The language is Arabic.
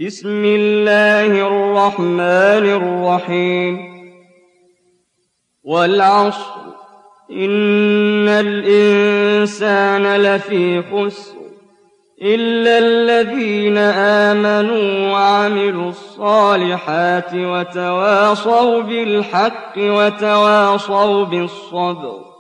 بسم الله الرحمن الرحيم والعصر إن الإنسان لفي خسر إلا الذين آمنوا وعملوا الصالحات وتواصوا بالحق وتواصوا بالصبر